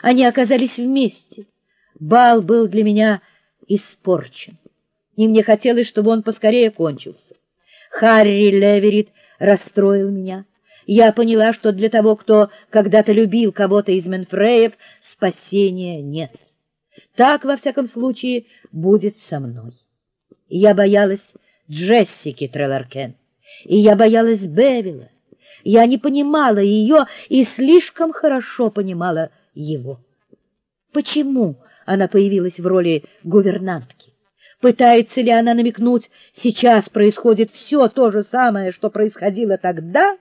Они оказались вместе. Бал был для меня испорчен, и мне хотелось, чтобы он поскорее кончился. Харри Леверид расстроил меня. Я поняла, что для того, кто когда-то любил кого-то из Менфреев, спасения нет. Так, во всяком случае, будет со мной. Я боялась Джессики Треларкен, и я боялась Бевила. Я не понимала ее и слишком хорошо понимала его. Почему она появилась в роли гувернантки? Пытается ли она намекнуть, сейчас происходит все то же самое, что происходило тогда?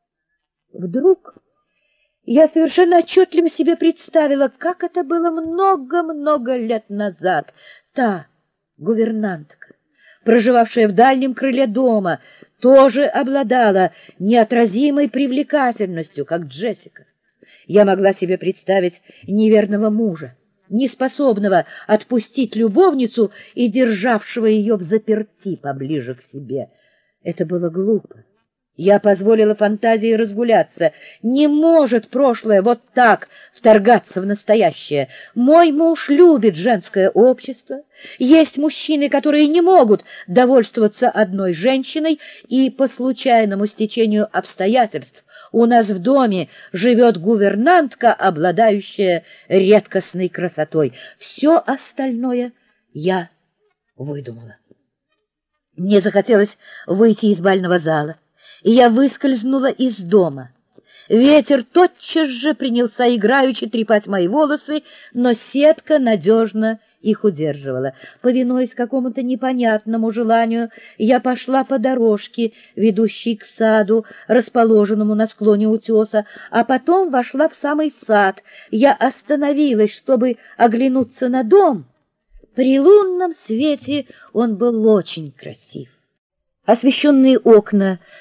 Вдруг я совершенно отчетливо себе представила, как это было много-много лет назад. Та гувернантка, проживавшая в дальнем крыле дома, тоже обладала неотразимой привлекательностью, как Джессика. Я могла себе представить неверного мужа, неспособного отпустить любовницу и державшего ее взаперти поближе к себе. Это было глупо. Я позволила фантазии разгуляться. Не может прошлое вот так вторгаться в настоящее. Мой муж любит женское общество. Есть мужчины, которые не могут довольствоваться одной женщиной, и по случайному стечению обстоятельств у нас в доме живет гувернантка, обладающая редкостной красотой. Все остальное я выдумала. Мне захотелось выйти из бального зала, и я выскользнула из дома. Ветер тотчас же принялся играючи трепать мои волосы, но сетка надежно их удерживала. Повинуясь какому-то непонятному желанию, я пошла по дорожке, ведущей к саду, расположенному на склоне утеса, а потом вошла в самый сад. Я остановилась, чтобы оглянуться на дом. При лунном свете он был очень красив. Освещенные окна